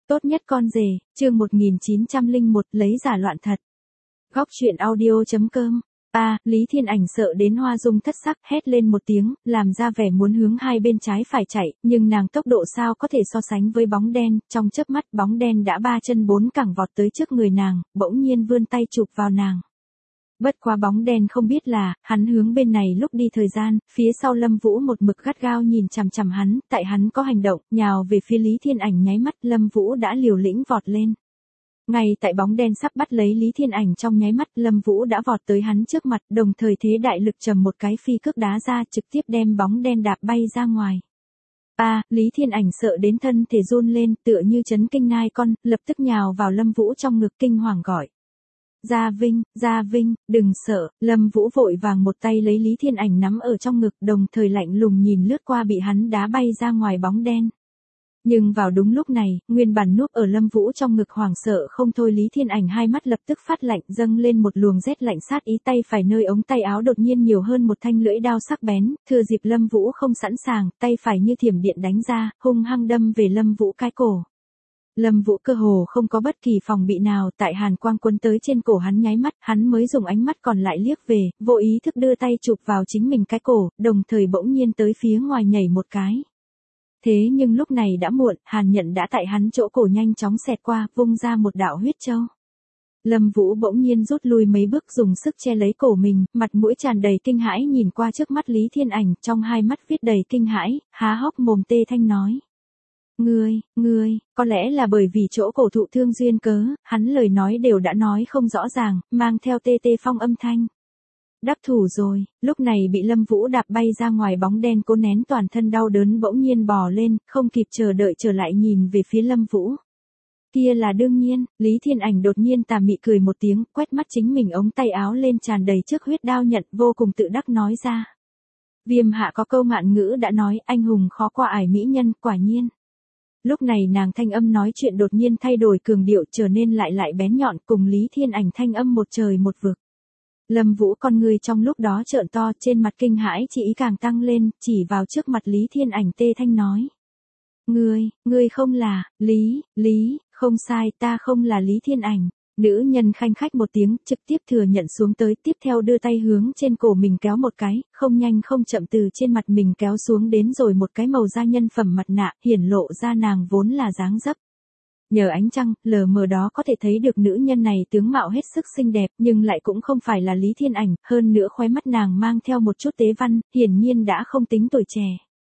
Tốt nhất con rể, chương 1901 lấy giả loạn thật. Góc truyện audio.com. Lý Thiên Ảnh sợ đến hoa dung thất sắc, hét lên một tiếng, làm ra vẻ muốn hướng hai bên trái phải chạy, nhưng nàng tốc độ sao có thể so sánh với bóng đen, trong chớp mắt bóng đen đã 3 chân 4 cẳng vọt tới trước người nàng, bỗng nhiên vươn tay chụp vào nàng. Bất quá bóng đen không biết là, hắn hướng bên này lúc đi thời gian, phía sau Lâm Vũ một mực gắt gao nhìn chằm chằm hắn, tại hắn có hành động, nhào về phía Lý Thiên Ảnh nháy mắt, Lâm Vũ đã liều lĩnh vọt lên. Ngay tại bóng đen sắp bắt lấy Lý Thiên Ảnh trong nháy mắt, Lâm Vũ đã vọt tới hắn trước mặt, đồng thời thế đại lực trầm một cái phi cước đá ra, trực tiếp đem bóng đen đạp bay ra ngoài. Lý Thiên Ảnh sợ đến thân thể run lên, tựa như chấn kinh nai con, lập tức nhào vào Lâm Vũ trong ngực kinh hoàng gọi. Gia Vinh, đừng sợ, Lâm Vũ vội vàng một tay lấy Lý Thiên Ảnh nắm ở trong ngực, đồng thời lạnh lùng nhìn lướt qua bị hắn đá bay ra ngoài bóng đen. Nhưng vào đúng lúc này, nguyên bản núp ở Lâm Vũ trong ngực hoảng sợ không thôi Lý Thiên Ảnh hai mắt lập tức phát lạnh, dâng lên một luồng rét lạnh sát ý, tay phải nơi ống tay áo đột nhiên nhiều hơn một thanh lưỡi đao sắc bén, thừa dịp Lâm Vũ không sẵn sàng, tay phải như thiểm điện đánh ra, hung hăng đâm về Lâm Vũ cái cổ. Lâm Vũ cơ hồ không có bất kỳ phòng bị nào, tại hàn quang cuốn tới trên cổ hắn nháy mắt, hắn mới dùng ánh mắt còn lại liếc về, vô ý thức đưa tay chụp vào chính mình cái cổ, đồng thời bỗng nhiên tới phía ngoài nhảy một cái. Thế nhưng lúc này đã muộn, Hàn Nhận đã tại hắn chỗ cổ nhanh chóng xẹt qua, vung ra một đạo huyết châu. Lâm Vũ bỗng nhiên rút lui mấy bước, dùng sức che lấy cổ mình, mặt mũi tràn đầy kinh hãi nhìn qua trước mắt Lý Thiên Ảnh, trong hai mắt viết đầy kinh hãi, há hốc mồm tê thanh nói. Ngươi, có lẽ là bởi vì chỗ cổ thụ thương duyên cớ, hắn lời nói đều đã nói không rõ ràng, mang theo tê tê phong âm thanh. Đắc thủ rồi, lúc này bị Lâm Vũ đạp bay ra ngoài bóng đen cố nén toàn thân đau đớn bỗng nhiên bò lên, không kịp chờ đợi trở lại nhìn về phía Lâm Vũ. Kia là đương nhiên, Lý Thiên Ảnh đột nhiên tà mị cười một tiếng, quét mắt chính mình ống tay áo lên tràn đầy trước huyết đao nhận, vô cùng tự đắc nói ra. Viêm hạ có câu ngạn ngữ đã nói, anh hùng khó qua ải mỹ nhân, quả nhiên. Lúc này nàng thanh âm nói chuyện đột nhiên thay đổi cường điệu, trở nên lại bén nhọn, cùng Lý Thiên Ảnh thanh âm một trời một vực. Lâm Vũ con người trong lúc đó trợn to, trên mặt kinh hãi chỉ ý càng tăng lên, chỉ vào trước mặt Lý Thiên Ảnh tê thanh nói. Ngươi không là, Lý, không sai, ta không là Lý Thiên Ảnh. Nữ nhân khanh khách một tiếng, trực tiếp thừa nhận xuống tới, tiếp theo đưa tay hướng trên cổ mình kéo một cái, không nhanh không chậm từ trên mặt mình kéo xuống đến rồi một cái màu da nhân phẩm mặt nạ, hiển lộ ra nàng vốn là dáng dấp. Nhờ ánh trăng, lờ mờ đó có thể thấy được nữ nhân này tướng mạo hết sức xinh đẹp, nhưng lại cũng không phải là Lý Thiên Ảnh, hơn nữa khóe mắt nàng mang theo một chút tế văn, hiển nhiên đã không tính tuổi trẻ.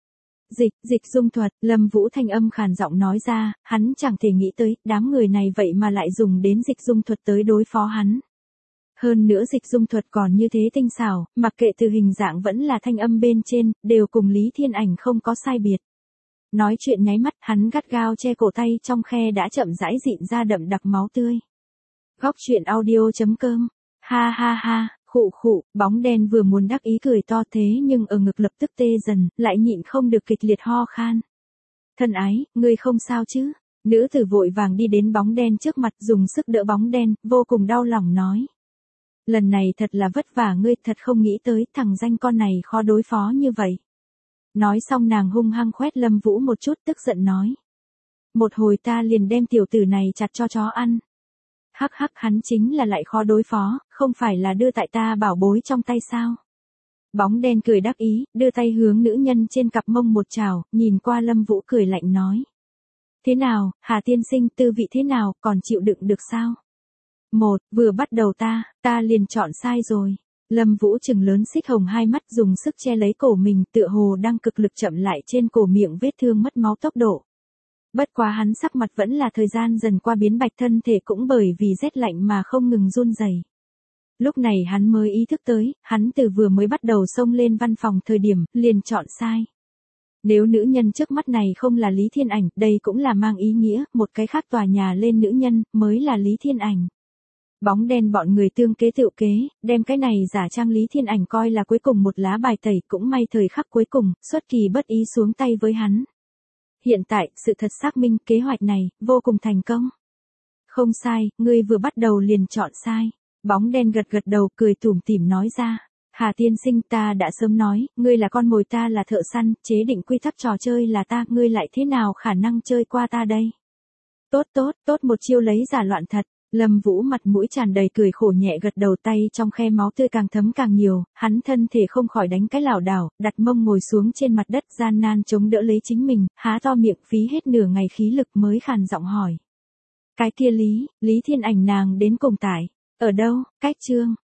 Dịch dung thuật, Lâm Vũ thanh âm khàn giọng nói ra, hắn chẳng thể nghĩ tới, đám người này vậy mà lại dùng đến dịch dung thuật tới đối phó hắn. Hơn nữa dịch dung thuật còn như thế tinh xảo, mặc kệ từ hình dạng vẫn là thanh âm bên trên, đều cùng Lý Thiên Ảnh không có sai biệt. Nói chuyện nháy mắt, hắn gắt gao che cổ tay trong khe đã chậm rãi dịn ra đậm đặc máu tươi. Góc truyện audio.com. Ha, khụ, bóng đen vừa muốn đắc ý cười to thế nhưng ở ngực lập tức tê dần, lại nhịn không được kịch liệt ho khan. Thân ái, ngươi không sao chứ? Nữ tử vội vàng đi đến bóng đen trước mặt, dùng sức đỡ bóng đen, vô cùng đau lòng nói. Lần này thật là vất vả ngươi, thật không nghĩ tới, thằng danh con này khó đối phó như vậy. Nói xong nàng hung hăng khoét Lâm Vũ một chút, tức giận nói. Một hồi ta liền đem tiểu tử này chặt cho chó ăn. Hắc, hắn chính là lại khó đối phó, không phải là đưa tại ta bảo bối trong tay sao? Bóng đen cười đắc ý, đưa tay hướng nữ nhân trên cặp mông một chảo, nhìn qua Lâm Vũ cười lạnh nói. Thế nào, Hà tiên sinh, tư vị thế nào, còn chịu đựng được sao? Vừa bắt đầu ta liền chọn sai rồi. Lâm Vũ trừng lớn xích hồng hai mắt, dùng sức che lấy cổ mình, tựa hồ đang cực lực chậm lại trên cổ miệng vết thương mất máu tốc độ. Bất quá hắn sắc mặt vẫn là thời gian dần qua biến bạch, thân thể cũng bởi vì rét lạnh mà không ngừng run rẩy. Lúc này hắn mới ý thức tới, hắn từ vừa mới bắt đầu xông lên văn phòng thời điểm, liền chọn sai. Nếu nữ nhân trước mắt này không là Lý Thiên Ảnh, đây cũng là mang ý nghĩa, một cái khác tòa nhà lên nữ nhân, mới là Lý Thiên Ảnh. Bóng đen bọn người tương kế tựu kế, đem cái này giả trang Lý Thiên Ảnh coi là cuối cùng một lá bài tẩy, cũng may thời khắc cuối cùng, xuất kỳ bất ý xuống tay với hắn. Hiện tại, sự thật xác minh, kế hoạch này, vô cùng thành công. Không sai, ngươi vừa bắt đầu liền chọn sai. Bóng đen gật đầu, cười tủm tỉm nói ra. Hà tiên sinh, ta đã sớm nói, ngươi là con mồi, ta là thợ săn, chế định quy tắc trò chơi là ta, ngươi lại thế nào khả năng chơi qua ta đây? Tốt tốt, tốt một chiêu lấy giả loạn thật. Lâm Vũ mặt mũi tràn đầy cười khổ nhẹ gật đầu, tay trong khe máu tươi càng thấm càng nhiều, hắn thân thể không khỏi đánh cái lảo đảo, đặt mông ngồi xuống trên mặt đất gian nan chống đỡ lấy chính mình, há to miệng phí hết nửa ngày khí lực mới khàn giọng hỏi. Cái kia Lý Thiên Ảnh nàng đến cùng tại, ở đâu, cách Trương,